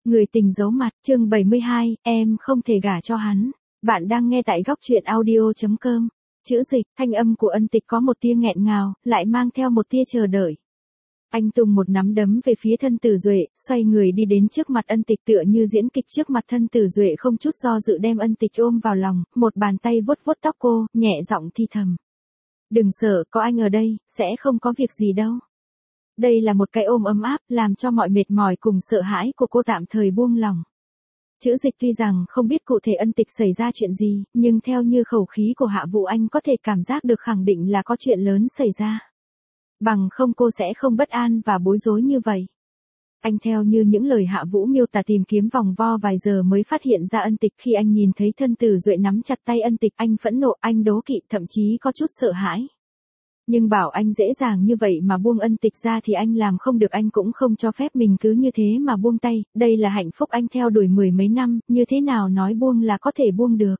Người tình giấu mặt, chương 72, em không thể gả cho hắn. Bạn đang nghe tại góc truyện audio.com. Chữ dịch, thanh âm của Ân Tịch có một tia nghẹn ngào, lại mang theo một tia chờ đợi. Anh tung một nắm đấm về phía thân Tử Duệ, xoay người đi đến trước mặt Ân Tịch tựa như diễn kịch trước mặt thân Tử Duệ không chút do dự đem Ân Tịch ôm vào lòng, một bàn tay vuốt vuốt tóc cô, nhẹ giọng thi thầm. Đừng sợ, có anh ở đây, sẽ không có việc gì đâu. Đây là một cái ôm ấm áp, làm cho mọi mệt mỏi cùng sợ hãi của cô tạm thời buông lỏng. Chữ dịch tuy rằng không biết cụ thể Ân Tịch xảy ra chuyện gì, nhưng theo như khẩu khí của Hạ Vũ Anh có thể cảm giác được khẳng định là có chuyện lớn xảy ra. Bằng không cô sẽ không bất an và bối rối như vậy. Anh theo như những lời Hạ Vũ miêu tả tìm kiếm vòng vo vài giờ mới phát hiện ra Ân Tịch. Khi anh nhìn thấy thân Tử Duệ nắm chặt tay Ân Tịch, anh phẫn nộ, anh đố kỵ, thậm chí có chút sợ hãi. Nhưng bảo anh dễ dàng như vậy mà buông Ân Tịch ra thì anh làm không được, anh cũng không cho phép mình cứ như thế mà buông tay, đây là hạnh phúc anh theo đuổi mười mấy năm, như thế nào nói buông là có thể buông được.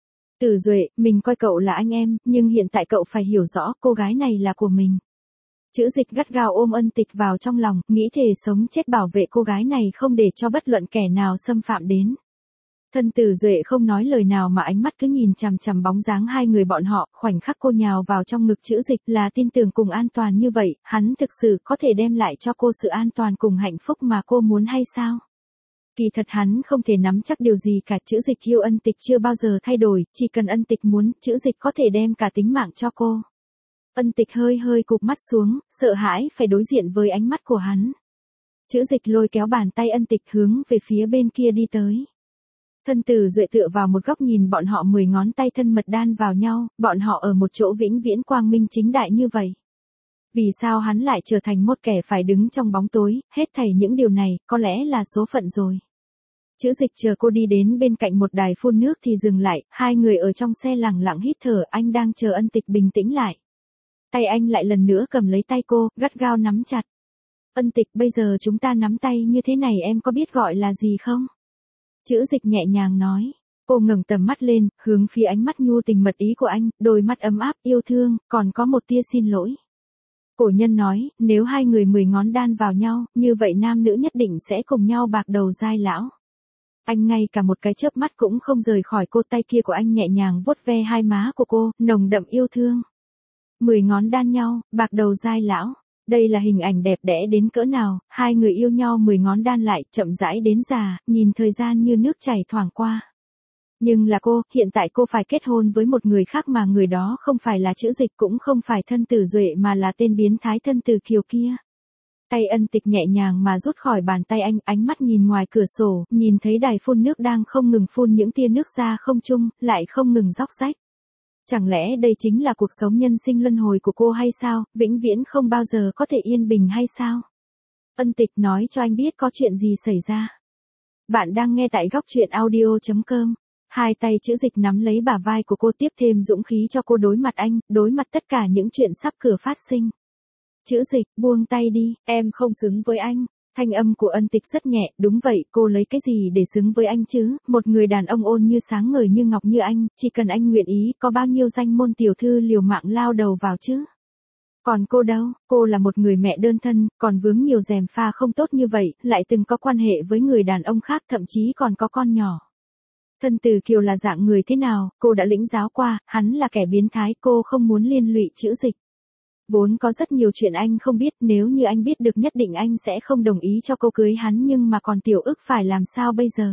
Tử Duệ, mình coi cậu là anh em, nhưng hiện tại cậu phải hiểu rõ, cô gái này là của mình. Chữ dịch gắt gao ôm Ân Tịch vào trong lòng, nghĩ thề sống chết bảo vệ cô gái này không để cho bất luận kẻ nào xâm phạm đến. Thân Tử Duệ không nói lời nào mà ánh mắt cứ nhìn chằm chằm bóng dáng hai người bọn họ, khoảnh khắc cô nhào vào trong ngực chữ dịch là tin tưởng cùng an toàn như vậy, hắn thực sự có thể đem lại cho cô sự an toàn cùng hạnh phúc mà cô muốn hay sao? Kỳ thật hắn không thể nắm chắc điều gì cả, chữ dịch yêu Ân Tịch chưa bao giờ thay đổi, chỉ cần Ân Tịch muốn, chữ dịch có thể đem cả tính mạng cho cô. Ân Tịch hơi hơi cụp mắt xuống, sợ hãi phải đối diện với ánh mắt của hắn. Chữ dịch lôi kéo bàn tay Ân Tịch hướng về phía bên kia đi tới. Thân Tử Duệ tựa vào một góc nhìn bọn họ 10 ngón tay thân mật đan vào nhau, bọn họ ở một chỗ vĩnh viễn quang minh chính đại như vậy. Vì sao hắn lại trở thành một kẻ phải đứng trong bóng tối, hết thảy những điều này, có lẽ là số phận rồi. Chữ dịch chờ cô đi đến bên cạnh một đài phun nước thì dừng lại, hai người ở trong xe lẳng lặng hít thở, anh đang chờ Ân Tịch bình tĩnh lại. Tay anh lại lần nữa cầm lấy tay cô, gắt gao nắm chặt. Ân Tịch, bây giờ chúng ta nắm tay như thế này em có biết gọi là gì không? Chữ dịch nhẹ nhàng nói. Cô ngẩng tầm mắt lên, hướng phía ánh mắt nhu tình mật ý của anh, đôi mắt ấm áp, yêu thương, còn có một tia xin lỗi. Cổ nhân nói, nếu hai người 10 ngón đan vào nhau, như vậy nam nữ nhất định sẽ cùng nhau bạc đầu giai lão. Anh ngay cả một cái chớp mắt cũng không rời khỏi cô, tay kia của anh nhẹ nhàng vuốt ve hai má của cô, nồng đậm yêu thương. 10 ngón đan nhau, bạc đầu giai lão. Đây là hình ảnh đẹp đẽ đến cỡ nào, hai người yêu nhau 10 ngón đan lại, chậm rãi đến già, nhìn thời gian như nước chảy thoảng qua. Nhưng là cô, hiện tại cô phải kết hôn với một người khác mà người đó không phải là chữ dịch cũng không phải thân Tử Duệ mà là tên biến thái thân Tử Kiều kia. Tay Ân Tịch nhẹ nhàng mà rút khỏi bàn tay anh, ánh mắt nhìn ngoài cửa sổ, nhìn thấy đài phun nước đang không ngừng phun những tia nước ra không trung, lại không ngừng róc rách. Chẳng lẽ đây chính là cuộc sống nhân sinh luân hồi của cô hay sao, vĩnh viễn không bao giờ có thể yên bình hay sao? Ân Tịch, nói cho anh biết có chuyện gì xảy ra. Bạn đang nghe tại góc truyện audio.com. Hai tay chữ dịch nắm lấy bả vai của cô, tiếp thêm dũng khí cho cô đối mặt anh, đối mặt tất cả những chuyện sắp cửa phát sinh. Chữ dịch, buông tay đi, em không xứng với anh. Thanh âm của Ân Tịch rất nhẹ, đúng vậy, cô lấy cái gì để xứng với anh chứ, một người đàn ông ôn như sáng ngời như ngọc như anh, chỉ cần anh nguyện ý, có bao nhiêu danh môn tiểu thư liều mạng lao đầu vào chứ. Còn cô đâu, cô là một người mẹ đơn thân, còn vướng nhiều rèm pha không tốt như vậy, lại từng có quan hệ với người đàn ông khác, thậm chí còn có con nhỏ. Thân Tử Kiều là dạng người thế nào, cô đã lĩnh giáo qua, hắn là kẻ biến thái, cô không muốn liên lụy chữ dịch. Vốn có rất nhiều chuyện anh không biết, nếu như anh biết được nhất định anh sẽ không đồng ý cho cô cưới hắn, nhưng mà còn tiểu ức phải làm sao bây giờ?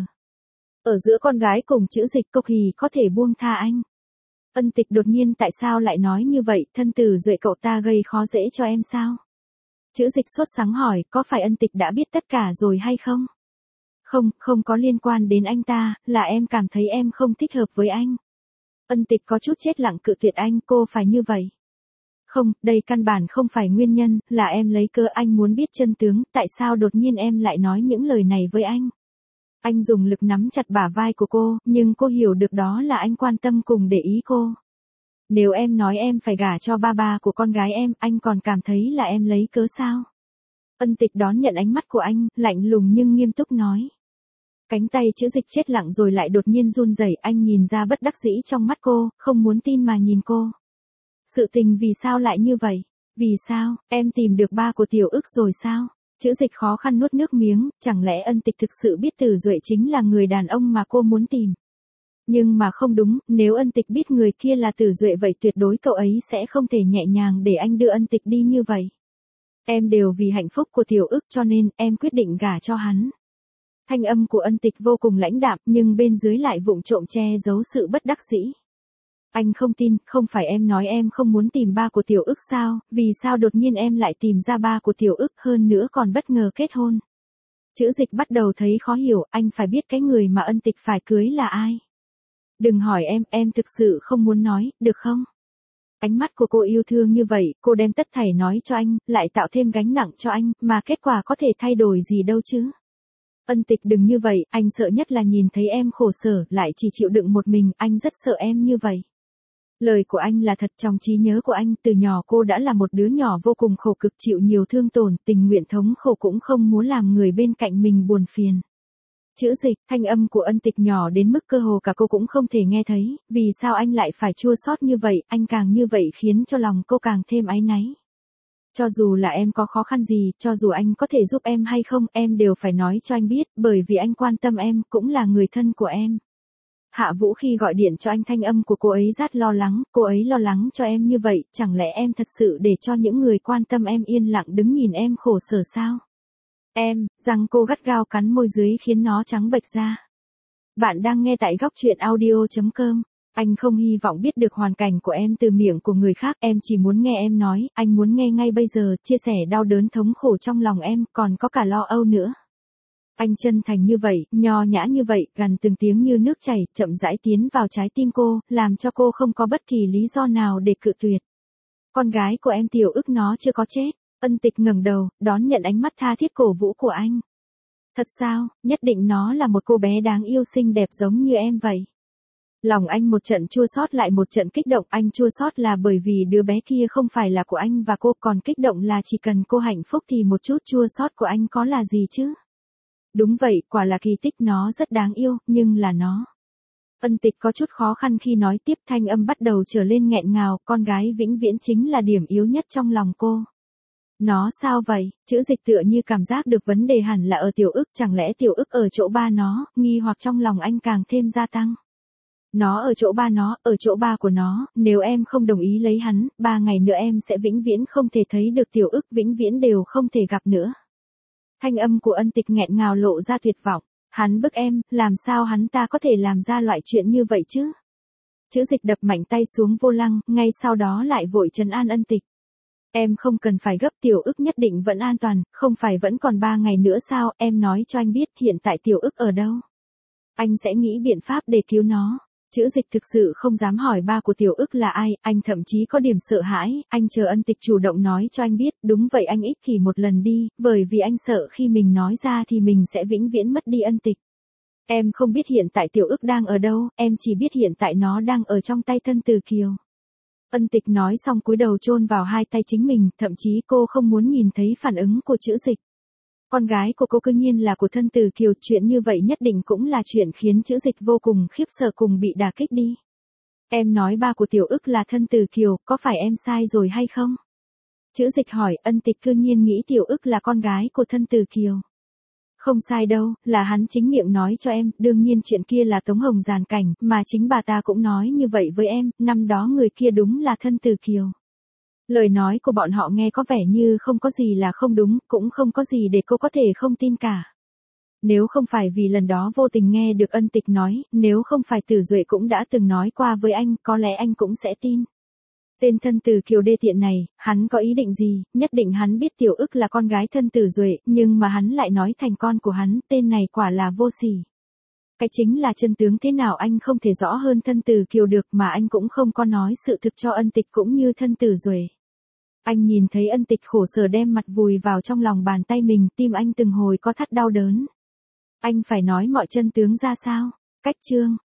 Ở giữa con gái cùng chữ dịch, Cốc Hì có thể buông tha anh. Ân Tịch, đột nhiên tại sao lại nói như vậy, thân Tử Duệ cậu ta gây khó dễ cho em sao? Chữ dịch sốt sắng hỏi, có phải Ân Tịch đã biết tất cả rồi hay không? Không, không có liên quan đến anh ta, là em cảm thấy em không thích hợp với anh. Ân Tịch có chút chết lặng cự tuyệt anh, cô phải như vậy. Không, đây căn bản không phải nguyên nhân, là em lấy cớ anh muốn biết chân tướng, tại sao đột nhiên em lại nói những lời này với anh. Anh dùng lực nắm chặt bả vai của cô, nhưng cô hiểu được đó là anh quan tâm cùng để ý cô. Nếu em nói em phải gả cho ba của con gái em, anh còn cảm thấy là em lấy cớ sao? Ân Tịch đón nhận ánh mắt của anh, lạnh lùng nhưng nghiêm túc nói. Cánh tay chữ dịch chết lặng rồi lại đột nhiên run rẩy, anh nhìn ra bất đắc dĩ trong mắt cô, không muốn tin mà nhìn cô. Sự tình vì sao lại như vậy? Vì sao, em tìm được ba của tiểu ức rồi sao? Chữ Dịch khó khăn nuốt nước miếng, chẳng lẽ Ân Tịch thực sự biết Từ Duệ chính là người đàn ông mà cô muốn tìm. Nhưng mà không đúng, nếu Ân Tịch biết người kia là Từ Duệ vậy tuyệt đối cậu ấy sẽ không thể nhẹ nhàng để anh đưa Ân Tịch đi như vậy. Em đều vì hạnh phúc của Tiểu Ức cho nên em quyết định gả cho hắn. Thanh âm của Ân Tịch vô cùng lãnh đạm nhưng bên dưới lại vụng trộm che giấu sự bất đắc dĩ. Anh không tin, không phải em nói em không muốn tìm ba của Tiểu Ức sao, vì sao đột nhiên em lại tìm ra ba của Tiểu Ức hơn nữa còn bất ngờ kết hôn. Chữ Dịch bắt đầu thấy khó hiểu, anh phải biết cái người mà Ân Tịch phải cưới là ai. Đừng hỏi em thực sự không muốn nói, được không? Ánh mắt của cô yêu thương như vậy, cô đem tất thảy nói cho anh, lại tạo thêm gánh nặng cho anh, mà kết quả có thể thay đổi gì đâu chứ. Ân Tịch đừng như vậy, anh sợ nhất là nhìn thấy em khổ sở, lại chỉ chịu đựng một mình, anh rất sợ em như vậy. Lời của anh là thật, trong trí nhớ của anh, từ nhỏ cô đã là một đứa nhỏ vô cùng khổ cực, chịu nhiều thương tổn, tình nguyện thống khổ cũng không muốn làm người bên cạnh mình buồn phiền. Chữ Dịch, thanh âm của Ân Tịch nhỏ đến mức cơ hồ cả cô cũng không thể nghe thấy, vì sao anh lại phải chua xót như vậy, anh càng như vậy khiến cho lòng cô càng thêm áy náy. Cho dù là em có khó khăn gì, cho dù anh có thể giúp em hay không, em đều phải nói cho anh biết, bởi vì anh quan tâm em, cũng là người thân của em. Hạ Vũ khi gọi điện cho anh thanh âm của cô ấy rất lo lắng, cô ấy lo lắng cho em như vậy, chẳng lẽ em thật sự để cho những người quan tâm em yên lặng đứng nhìn em khổ sở sao? Em, răng cô gắt gao cắn môi dưới khiến nó trắng bệch ra. Bạn đang nghe tại góc truyện audio.com. Anh không hy vọng biết được hoàn cảnh của em từ miệng của người khác, em chỉ muốn nghe em nói, anh muốn nghe ngay bây giờ, chia sẻ đau đớn thống khổ trong lòng em, còn có cả lo âu nữa. Anh chân thành như vậy, nho nhã như vậy, gần từng tiếng như nước chảy, chậm rãi tiến vào trái tim cô, làm cho cô không có bất kỳ lý do nào để cự tuyệt. Con gái của em Tiểu Ức nó chưa có chết. Ân Tịch ngẩng đầu, đón nhận ánh mắt tha thiết cổ vũ của anh. Thật sao, nhất định nó là một cô bé đáng yêu xinh đẹp giống như em vậy. Lòng anh một trận chua xót lại một trận kích động, anh chua xót là bởi vì đứa bé kia không phải là của anh và cô, còn kích động là chỉ cần cô hạnh phúc thì một chút chua xót của anh có là gì chứ. Đúng vậy, quả là kỳ tích, nó rất đáng yêu, nhưng là nó. Ân Tịch có chút khó khăn khi nói tiếp, thanh âm bắt đầu trở lên nghẹn ngào, con gái vĩnh viễn chính là điểm yếu nhất trong lòng cô. Nó sao vậy? Chữ Dịch tựa như cảm giác được vấn đề hẳn là ở Tiểu Ức, chẳng lẽ Tiểu Ức ở chỗ ba nó, nghi hoặc trong lòng anh càng thêm gia tăng. Nó ở chỗ ba nó, ở chỗ ba của nó, nếu em không đồng ý lấy hắn, 3 ngày nữa em sẽ vĩnh viễn không thể thấy được Tiểu Ức, vĩnh viễn đều không thể gặp nữa. Thanh âm của Ân Tịch nghẹn ngào lộ ra tuyệt vọng, hắn bức em, làm sao hắn ta có thể làm ra loại chuyện như vậy chứ? Chữ Dịch đập mạnh tay xuống vô lăng, ngay sau đó lại vội trấn an Ân Tịch. Em không cần phải gấp, Tiểu Ức nhất định vẫn an toàn, không phải vẫn còn 3 ngày nữa sao, em nói cho anh biết hiện tại Tiểu Ức ở đâu. Anh sẽ nghĩ biện pháp để cứu nó. Chữ Dịch thực sự không dám hỏi ba của Tiểu Ức là ai, anh thậm chí có điểm sợ hãi, anh chờ Ân Tịch chủ động nói cho anh biết, đúng vậy anh ích kỷ một lần đi, bởi vì anh sợ khi mình nói ra thì mình sẽ vĩnh viễn mất đi Ân Tịch. Em không biết hiện tại Tiểu Ức đang ở đâu, em chỉ biết hiện tại nó đang ở trong tay Thân Từ Kiều. Ân Tịch nói xong cúi đầu chôn vào hai tay chính mình, thậm chí cô không muốn nhìn thấy phản ứng của Chữ Dịch. Con gái của cô cư nhiên là của Thân Từ Kiều, chuyện như vậy nhất định cũng là chuyện khiến Chữ Dịch vô cùng khiếp sợ cùng bị đả kích đi. Em nói ba của Tiểu Ức là Thân Từ Kiều, có phải em sai rồi hay không? Chữ Dịch hỏi, Ân Tịch cư nhiên nghĩ Tiểu Ức là con gái của Thân Từ Kiều. Không sai đâu, là hắn chính miệng nói cho em, đương nhiên chuyện kia là Tống Hồng giàn cảnh, mà chính bà ta cũng nói như vậy với em, năm đó người kia đúng là Thân Từ Kiều. Lời nói của bọn họ nghe có vẻ như không có gì là không đúng, cũng không có gì để cô có thể không tin cả. Nếu không phải vì lần đó vô tình nghe được Ân Tịch nói, nếu không phải Từ Duệ cũng đã từng nói qua với anh, có lẽ anh cũng sẽ tin. Tên Thân Từ Kiều đê tiện này, hắn có ý định gì, nhất định hắn biết Tiểu Ức là con gái Thân Từ Duệ, nhưng mà hắn lại nói thành con của hắn, tên này quả là vô sỉ. Cái chính là chân tướng thế nào anh không thể rõ hơn Thân Từ Kiều được, mà anh cũng không có nói sự thực cho Ân Tịch cũng như Thân Từ Duệ. Anh nhìn thấy Ân Tịch khổ sở đem mặt vùi vào trong lòng bàn tay mình, tim anh từng hồi có thắt đau đớn. Anh phải nói mọi chân tướng ra sao? Cách chương